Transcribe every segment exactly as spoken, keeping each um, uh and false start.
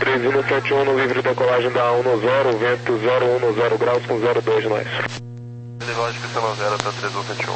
três um sete um, livre decolagem da um zero, vento zero um zero graus com zero dois nós. Lógico que é zero para três um sete um.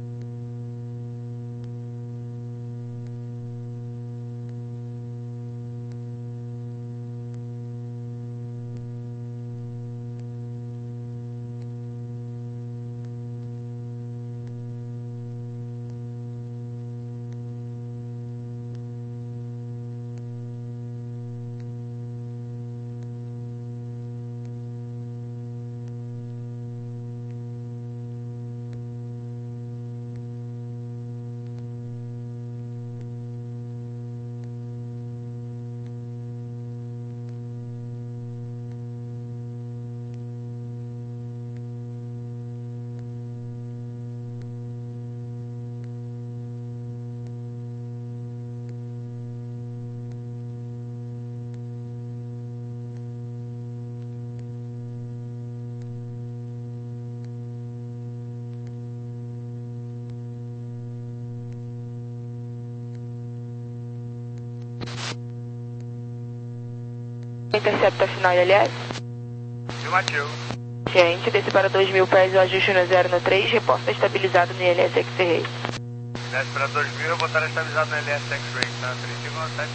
Intercepta final I L S. Afirmativo. Ciente, desce para dois mil pés, o ajuste no zero no três, reposta estabilizado no I L S X-Ray. Desce para dois mil, eu vou estar estabilizado no I L S X-Ray, tá? três cinco sete.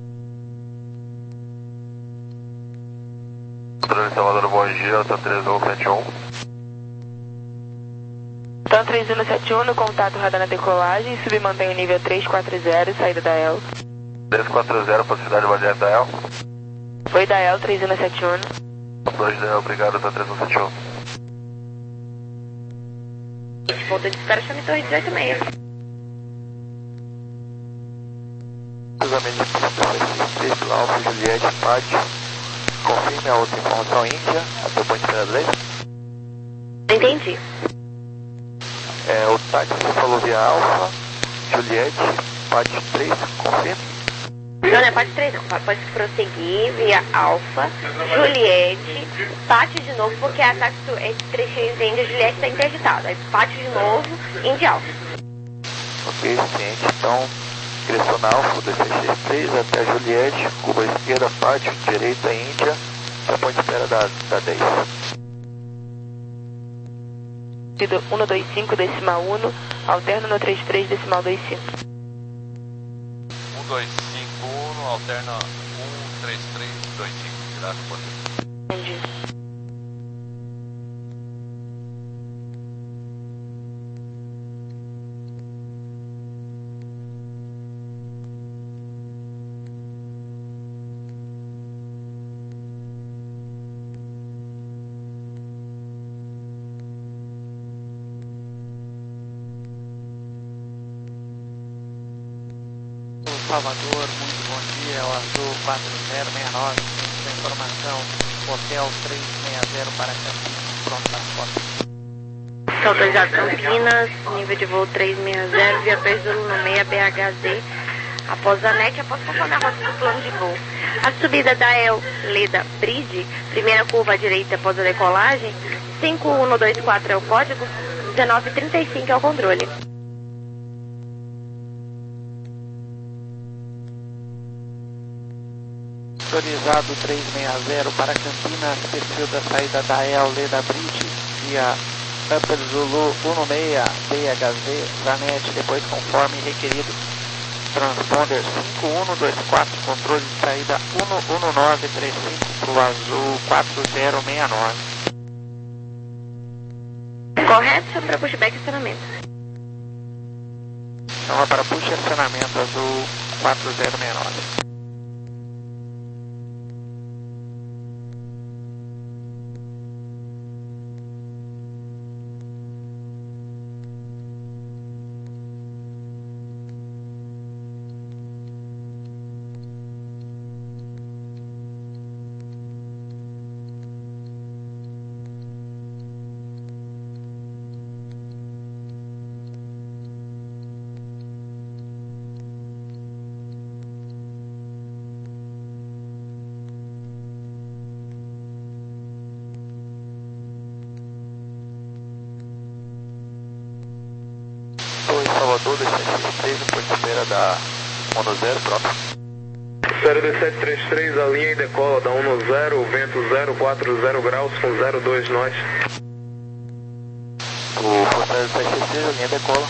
Controle Salvador, bom dia, tá três um sete um. Então três um sete um, no contato radar na decolagem, submantém o nível três quatro zero, saída da E L. três quatro zero, possibilidade de variante da E L. Foi da E L, três um sete um. dois da E L, obrigado, tá três um sete um. Ponto de espera, chame torre dezoito seis. Cruzamento de pista três pela Alfa Juliette, Pati. Confirme a outra informação índia, até o ponto de espera dele. Entendi. É, o táxi falou via Alfa, Juliette, Pati três, confirme. Não, não é pode três, pode prosseguir via Alfa, Juliette, Pati de novo, porque a táxi, esse trechinho de Índia Juliette está interditado. Aí Pati de novo, Índia Alfa. Ok, ciente, então, direção na Alfa, D C X três até Juliette, curva esquerda, Pati, direita, Índia, até ponto de espera da, da dez. um dois cinco, decimal um, alterno no trinta e três, decimal vinte e cinco. um dois cinco um, alterna um três três dois cinco, graças por Deus. Entendi. Salvador, muito bom dia, é o Azul quatro zero seis nove, a informação, Hotel três seis zero para Campinas, pronto para foto. Autorizado Campinas, nível de voo três seis zero, via Zulu no seis B H Z, após a NET, após conforme a rota do plano de voo. A subida da E L, Leda Bridge, primeira curva à direita após a decolagem, cinco um dois quatro é o código, dezenove trinta e cinco é o controle. Autorizado três seis zero para Campinas, perfil da saída da E L Leda Bridge, via Upper Zulu um seis B H Z, Zanet, depois conforme requerido. Transponder cinco um dois quatro, controle de saída um um nove três cinco para o Azul quatro zero seis nove. Correto, chama para pushback e acionamento. Chama para push e acionamento Azul quatro zero seis nove. Salvador, D C X três, no ponto de espera da Mono Zero, pronto. zero dois sete três três, a linha e decola da um no zero, vento zero quatro zero graus com zero dois nós. O Força Aérea sete três três, a linha decola.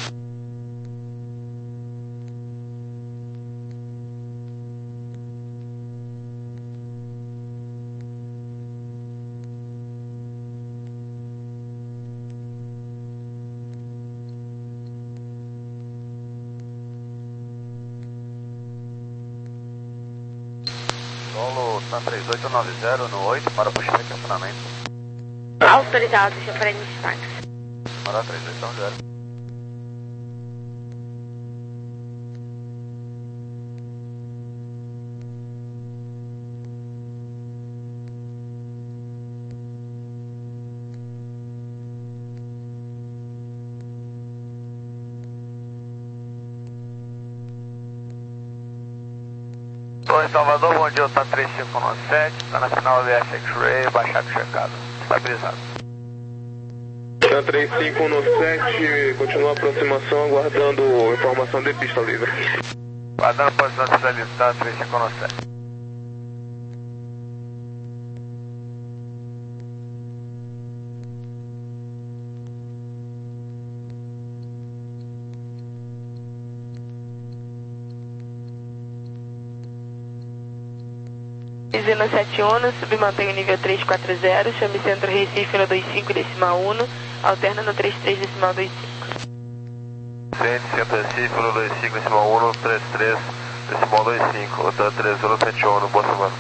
Solo Sun três oito nove zero no oito para puxar aqui acionamento. Autorizado, chafariz de destaque. Para três oito zero. Estou em Salvador, bom dia, está três cinco nove sete, está na final V F X-Ray, baixado checado, estabilizado. Tá três cinco um sete, continua a aproximação, aguardando informação de pista livre. Aguardando a posição de pista livre, tá três cinco um sete. Zeno sete Uno, submantém o nível três quatro zero, chame centro Recife no dois cinco decimal um, alterna no três três decimal dois cinco. Centro Recife no dois cinco decimal um, três três decimal dois cinco, outra três zero sete um, boa semana.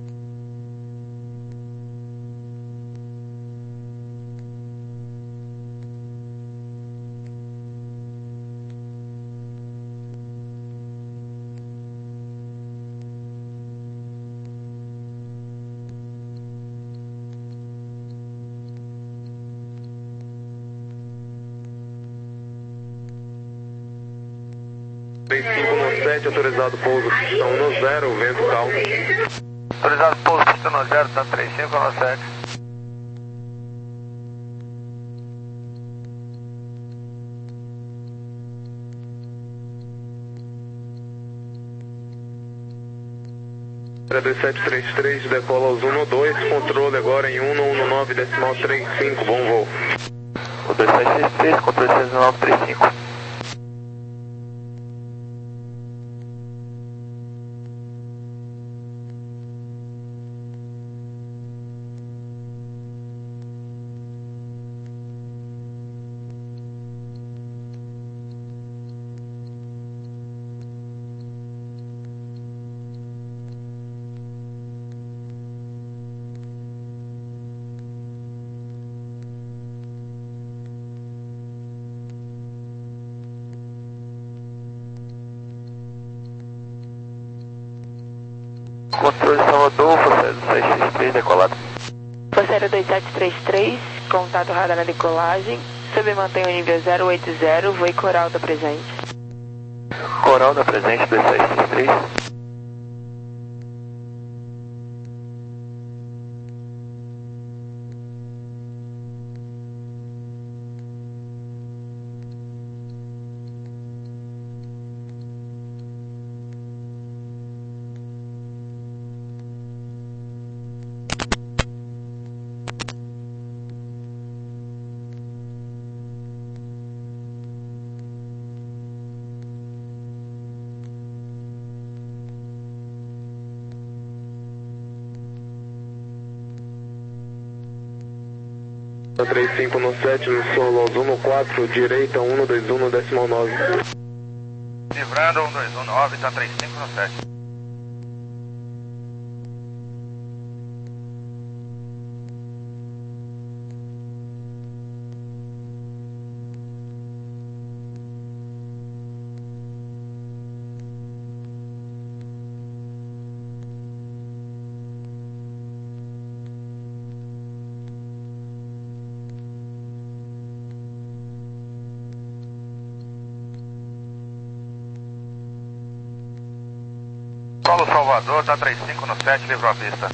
três cinco um sete, autorizado pouso, pista um no zero, vento calmo. Autorizado pouso, pista no zero, tá três cinco um sete. zero dois sete três três, decola aos um no dois, controle agora em um no um nove decimal trinta e cinco, bom voo. O dois sete três três, controle seis nove três cinco. Controle Salvador, Força Aérea sete três três, decolado. Força Aérea dois sete três três, contato radar na decolagem, submantém o nível zero oito zero, voe coral da presente. Coral da presente, dois sete três três. três cinco um sete, no solo aos um no quatro, direita um no dois um decimal nove. Livrando um dois um nove, tá três cinco um sete. Solo Salvador, tá três cinco um sete, livrou a pista.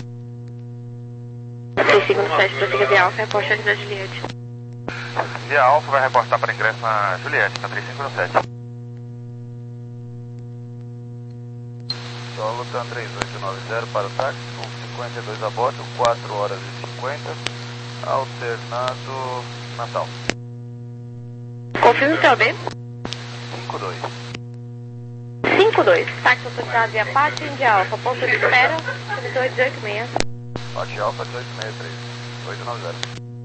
três cinco um sete, prossiga via Alfa, reporte aqui da Juliette. Via Alfa vai reportar para ingresso na Juliette, tá três cinco um sete. Solo TAM três oito nove zero para o táxi, com cinquenta e dois a bordo, quatro horas e cinquenta, alternado Natal. Confirme o seu B. cinco dois. cinco dois. Táxi autorizado via Pátio, Índia Alfa, ponto de espera, subtor dezoito seis. Pátio Alfa dezoito seis três, oito nove zero.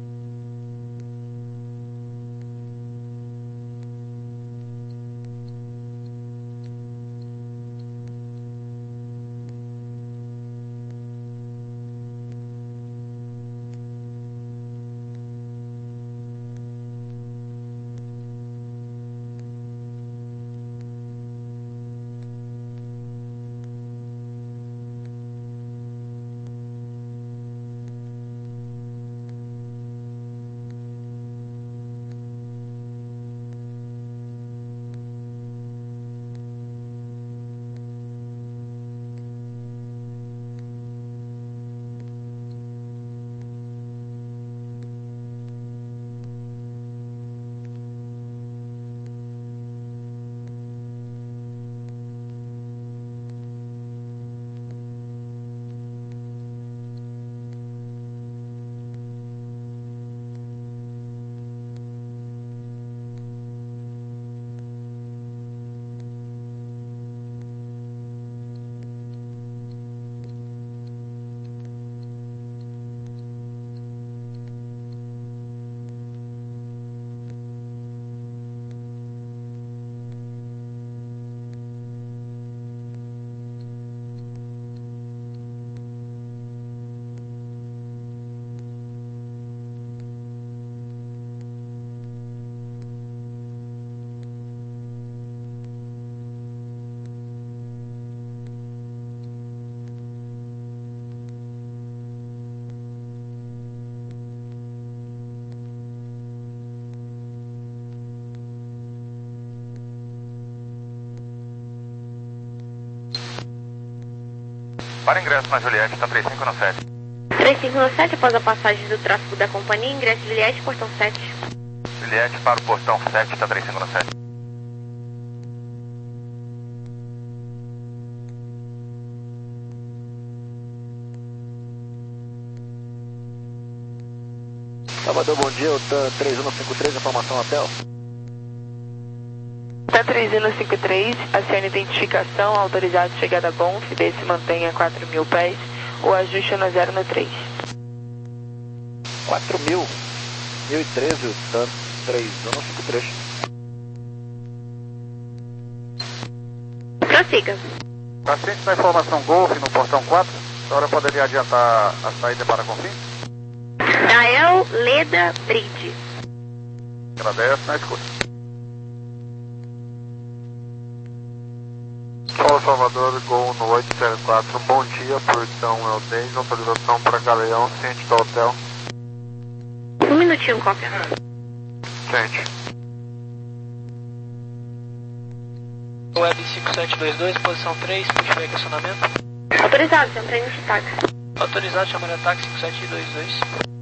Para ingresso na Juliette, TAM três cinco sete. três cinco sete, após a passagem do tráfego da companhia, ingresso Juliette, portão sete. Juliette para o portão sete, TAM três cinco sete. Salvador, bom dia, o TAM três um cinco três, informação hotel. TAM três um cinco três, acione identificação, autorizado chegada a Bonf, B se mantenha a quatro mil pés, o ajuste no zero no três. quatro mil, mil e treze, o TAM três um cinco três. Prossiga. Paciente da informação Golf no portão quatro, a senhora poderia adiantar a saída para Confim? Dael Leda Bride. Agradece, na escuta. Solo Salvador, Gol no oito zero quatro, bom dia, portão é o dez, autorização para Galeão, ciente do hotel. Um minutinho, cópia. Ciente. Web cinco sete dois dois, posição três, puxei acionamento. Autorizado, seu treino de táxi. Autorizado, chamar ataque cinco sete dois dois.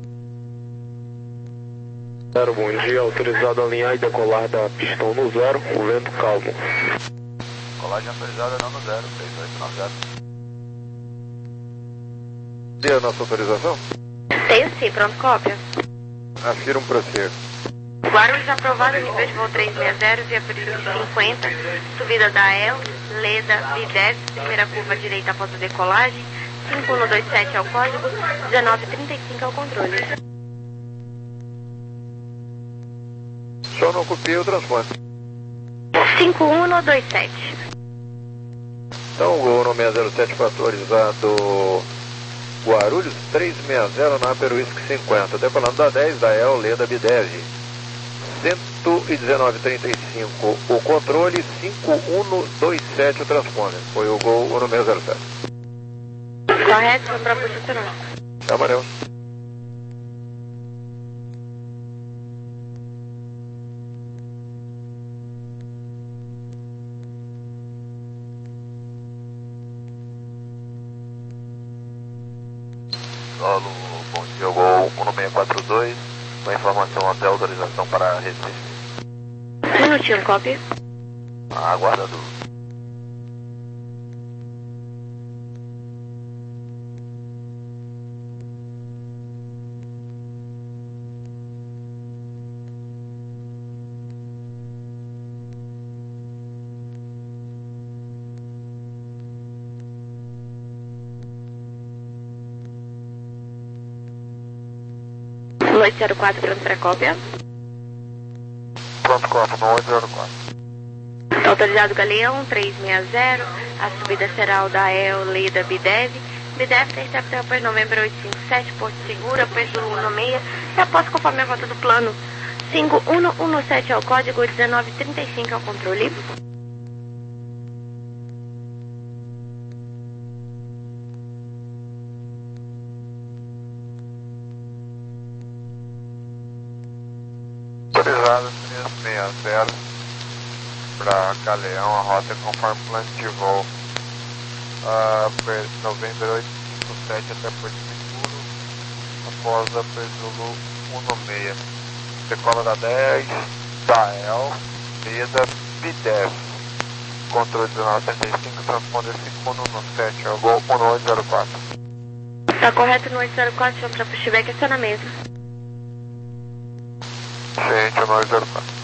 Zero, bom dia, autorizado a alinhar e decolar da pistão no zero, o vento calmo. Colagem autorizada não no zero, três oito nove zero. Tem a nossa autorização? Tenho sim, pronto, cópia. Afira um processo. Guarulhos aprovado, nível de voo trezentos e sessenta, via período de cinquenta, subida da El, Leda, Videz, primeira curva direita após a decolagem, cinco um dois sete é o código, dezenove trinta e cinco é o controle. Só não copiei o transporte. cinco um dois sete. Então, o nome é zero sete autorizado Guarulhos três seis zero na Peru Whisky cinquenta. Decolando da dez, da El, Leda, Bidez. cento e dezenove trinta e cinco o controle, cinco um dois sete o transponder. Foi o gol, o número zero sete. Correto, vamos para a posição. Trabalhamos. Solo, bom dia, Gol um seis quatro dois, com informação até autorização para Recife. Um minutinho, cópia. Aguardando. oito zero quatro, pronto para cópia. Pronto, cópia, no oito zero quatro. Autorizado Galeão, três seis zero, a subida será o da E L, Leda Bidev. Bidev, intercepta apoio Novembro oito cinco sete, Porto Seguro, apoio Zulu um seis, e após conforme a rota do plano. cinco um um sete é o código, dezenove trinta e cinco é o controle. Autorizado três seis zero para Galeão, a rota é conforme plano de voo. Uh, Novembro oito cinco sete até Porto Seguro, após a Zulu um seis. Decola da dez, da E L, Leda, Bidev. Controle dezenove trinta e cinco, transponder cinco um um sete, é o gol um oito zero quatro. Tá correto no oito zero quatro, chama para pushback, acionamento. Gente, um oito zero quatro.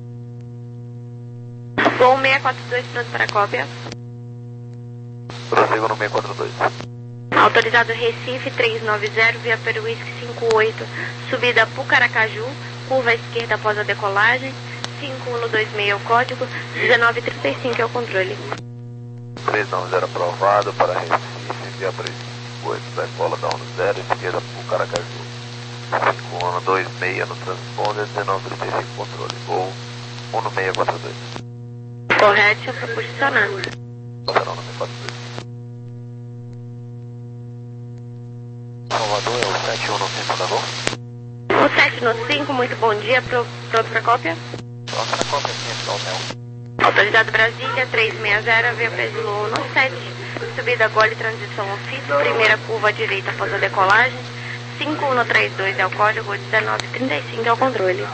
Gol seis quatro dois, pronto para cópia. Prossigo no seis quatro dois. Autorizado Recife, três nove zero, via Peruísque cinco oito, subida Pucaracaju, curva à esquerda após a decolagem, cinco um dois seis é o código, dezenove trinta e cinco é o controle. três nove zero aprovado para Recife, via Peruísque cinco oito, decola da um zero, esquerda Pucaracaju, cinco um dois seis no transponder, dezenove trinta e cinco controle, ou um seis quatro dois. Correto, chama posicionando. Passaram no seis quatro dois. Salvador é o sete um no cinco, tá bom? O sete no cinco, muito bom dia, pro, pronto para cópia. Pronto para cópia, sim, hotel. Autorizado Brasília, três seis zero, via Presulo um sete, subida Gole, transição ofício, primeira curva à direita após a decolagem, cinco um três dois é o código, dezenove trinta e cinco é o controle.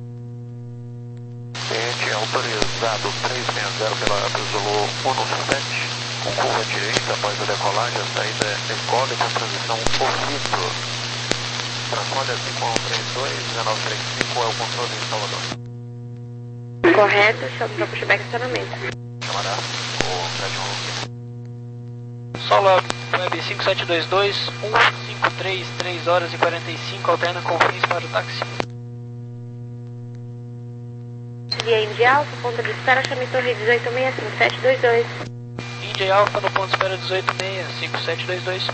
Cliente autorizado três seis zero pela Presulo um sete, com curva à direita após a decolagem, a saída é Gole com transição ofício. Transponder cinco um três dois, dezenove trinta e cinco é o controle em Salvador. Correto, chama para pushback, acionamento. Chamará o sete um. Solo Web cinco sete dois dois, um cinco três, três horas e quarenta e cinco, alterna com fins para o táxi. Via Indy Alfa, ponto de espera, chame Torre dezoito seis cinco sete dois dois. Indy Alfa no ponto de espera dezoito seis cinco sete dois dois.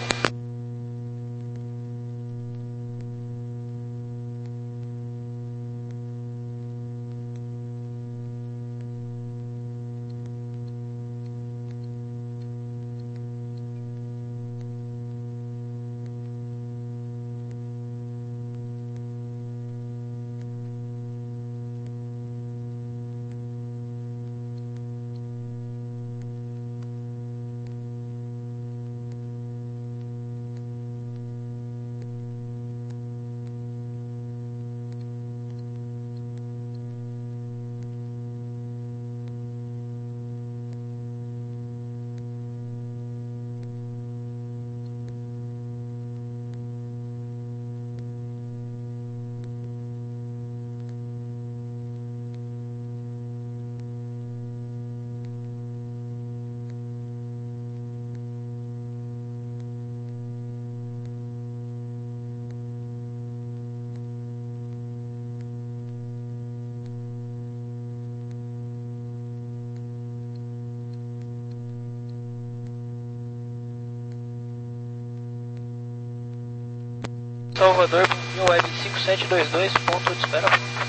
Salvador, Web cinco sete dois dois, ponto de espera.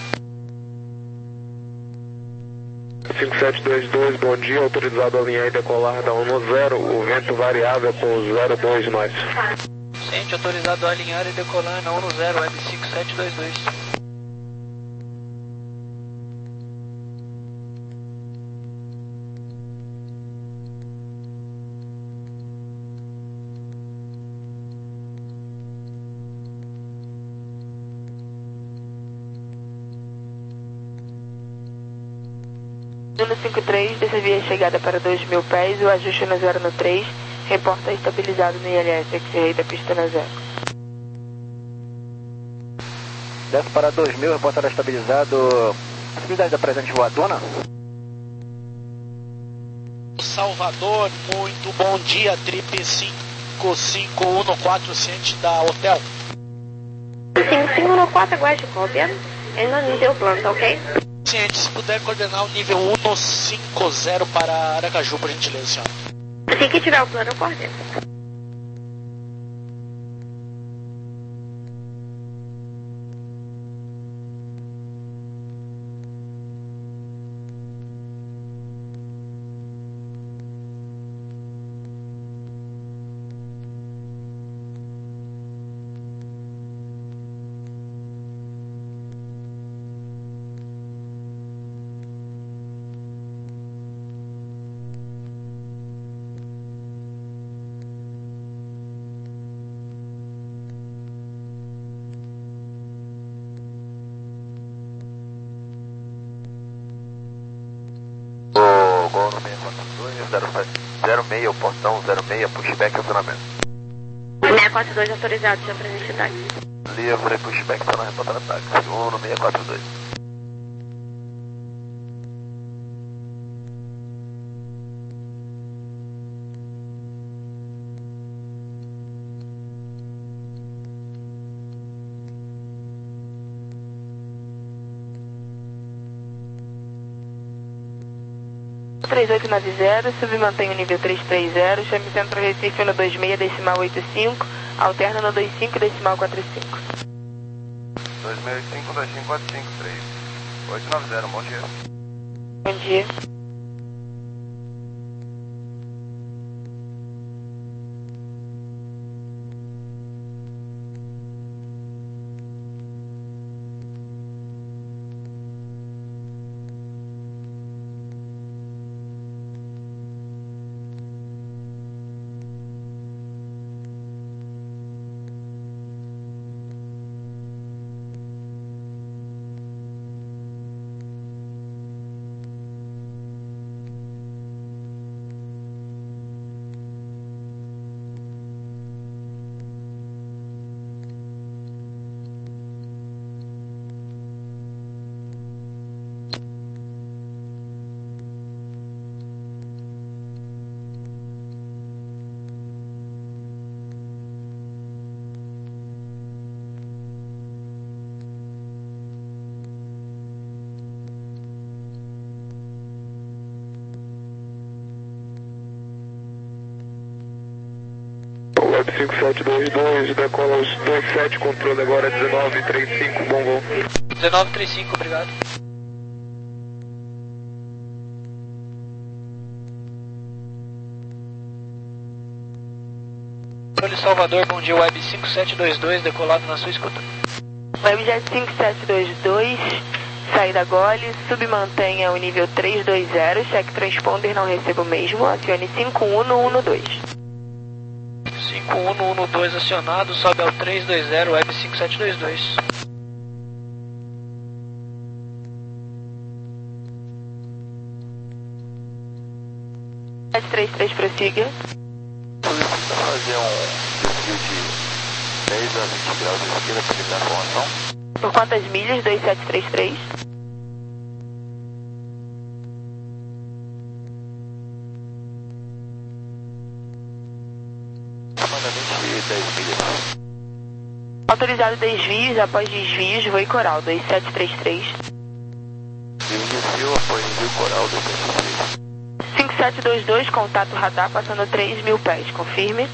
cinco sete dois dois, bom dia, autorizado a alinhar e decolar da um zero, o vento variável por zero dois nós. Ciente, autorizado a alinhar e decolar na um zero, Web cinco sete dois dois. Zulu cinco três, dessa via chegada para dois mil pés, o ajuste na zero no três, reporta estabilizado no I L S, X-Ray da pista na zero. Desce para dois mil, reportará estabilizado. Possibilidade da presente voadora? Salvador, muito bom dia, Trip cinco cinco um quatro, ciente da hotel. cinco cinco no quatro, aguarde cópia. Ele não me deu plano, tá ok? Ciente, se puder coordenar o nível um cinco zero para Aracaju, por gentileza, senhora. Assim que tiver o plano, eu coordeno. Gol no seis quatro dois, zero sete zero seis, o portão zero seis, pushback acionamento. seis quatro dois autorizado, já presente o táxi. Livre, pushback, está na reportada táxi. um no seis quatro dois. três oito nove zero, submantém o nível trezentos e trinta, chame Centro Recife no dois seis decimal oitenta e cinco, alterna no vinte e cinco decimal quarenta e cinco. dois seis oito cinco, dois cinco quatro cinco, três oito nove zero, bom dia. Bom dia. cinco sete dois dois, decola os dois sete, controle agora dezenove trinta e cinco, bom voo. dezenove trinta e cinco, obrigado. Controle Salvador, bom dia, Web cinco sete dois dois, decolado na sua escuta. Webjet cinco sete dois dois, saída Gole, submantenha o nível trezentos e vinte, check transponder, não recebo mesmo, acione cinco um no um no dois. cinco um no um no dois acionado, sobe ao trezentos e vinte, Web cinco sete dois dois. sete três três, prossiga. Solicita fazer um desvio de dez a vinte graus de esquerda para liberar a formação. Por quantas milhas? dois sete três três. Aproximadamente dez milhas. Autorizado desvios, após desvios, voo coral, dois sete três três. Desvio após desvio coral, dois sete três três. cinco sete dois dois, contato radar, passando três mil pés, confirme.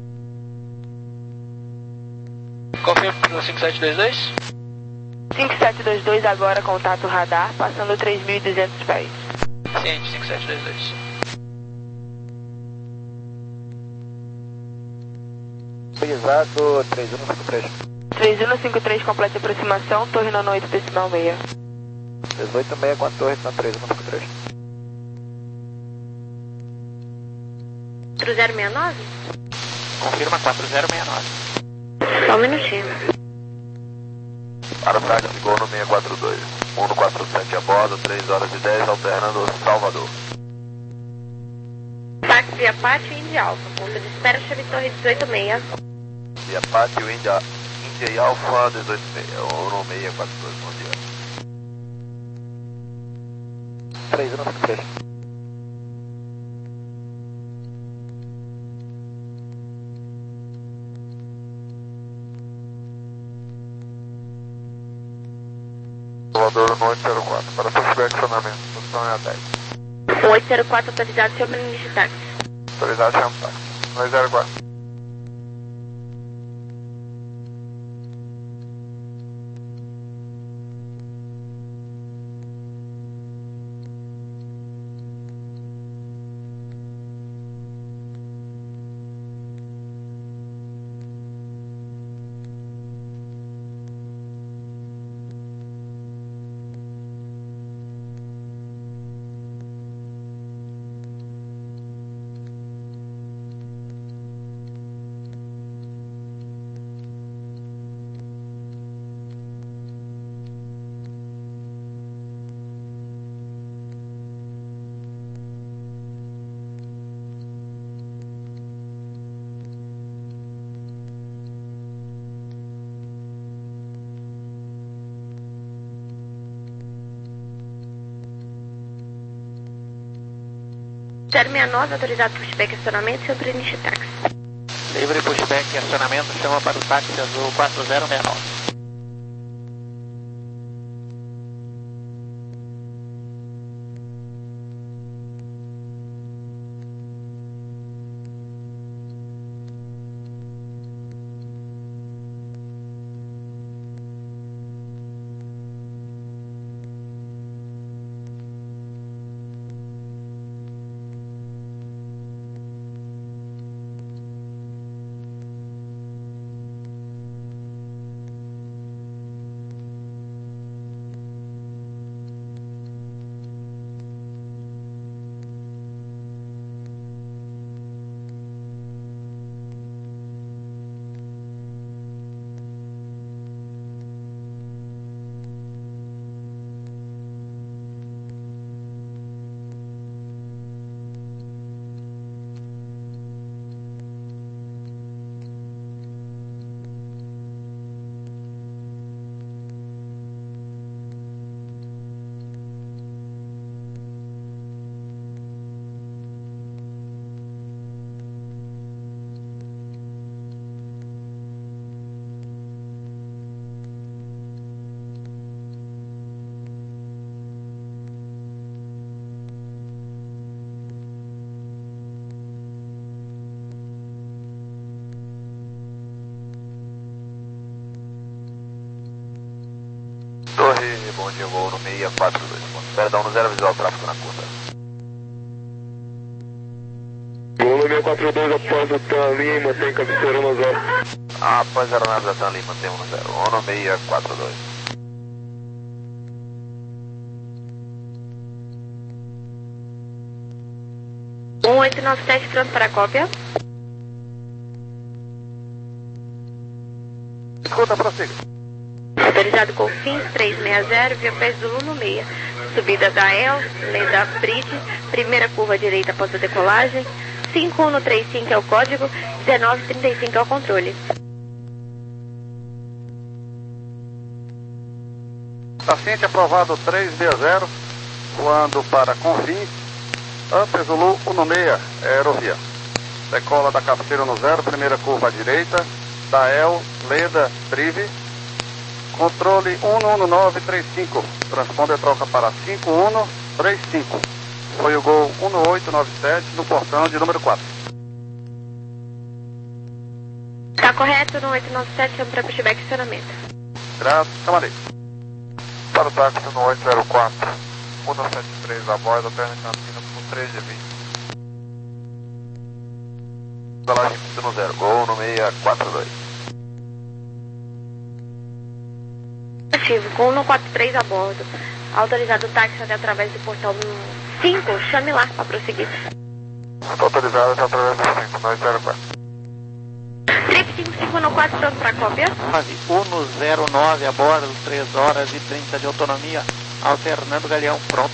Confirme pelo cinco sete dois dois. cinco sete dois dois, agora contato radar, passando três mil e duzentos pés. Ciente, cinco sete dois dois. Autorizado três um cinco três. três um cinco três, completa aproximação, torre nono oito decimal seis. dezoito seis com a torre na três um cinco três. quatro zero seis nove? Confirma quatro zero seis nove. Só um minutinho. Para o táxi, gol no seis quatro dois. um no quatro sete a bordo, três horas e dez, alternando Salvador. Táxi via Pátio e Indy Alfa. Ponto de espera, chave Torre dezoito seis. Via Pátio, Índia, Índia e Alfa, dezoito seis. um no seis quatro dois, bom dia. três um cinco três. Controle no oito zero quatro, para pushback acionamento, posição é a dez. oito zero quatro autorizado, chama no início de táxi. Autorizado, chama táxi. dois zero quatro. zero seis nove, autorizado pushback acionamento, chama para o início de táxi. Livre pushback e acionamento, chama para o táxi azul quatro zero seis nove. Torre, bom dia, voo no seis quatro dois. Perdão, no zero visual, tráfego na curta. Voo no seis quatro dois, após o T A Lima, tem cabeceira no zero. Após a aeronave da T A Lima, tem um no zero. Voo no seis quatro dois. um oito nove sete, pronto para a cópia. Escuta, prossiga. Autorizado Golfinho três seis zero, via Pés Zulu no meia. Subida da El, Leda Bridge, primeira curva direita após a decolagem. cinco um três cinco é o código, dezenove trinta e cinco é o controle. Paciente aprovado três seis zero, voando para Confim, Upper Zulu um seis, aerovia. Decola da cabeceira no zero, primeira curva à direita, da El, Leda, Prive. Controle um um nove três cinco, transponder troca para cinco um três cinco. Foi o gol um oito nove sete no portão de número quatro. Tá correto, no oito nove sete, chama para pushback acionamento. Graças, camarada. Para o táxi no oito zero quatro, um sete três a bordo, perna Campinas com três G vinte. Decolagem no zero, gol no seis quatro dois. Ativo, com um quatro três a bordo. Autorizado o táxi até através do portão cinco, chame lá para prosseguir. Estou autorizado até através do cinco, nove zero quatro. Trip cinco cinco um quatro, pronto para a cópia. um zero nove a bordo, três horas e trinta de autonomia, alternando galeão, pronto.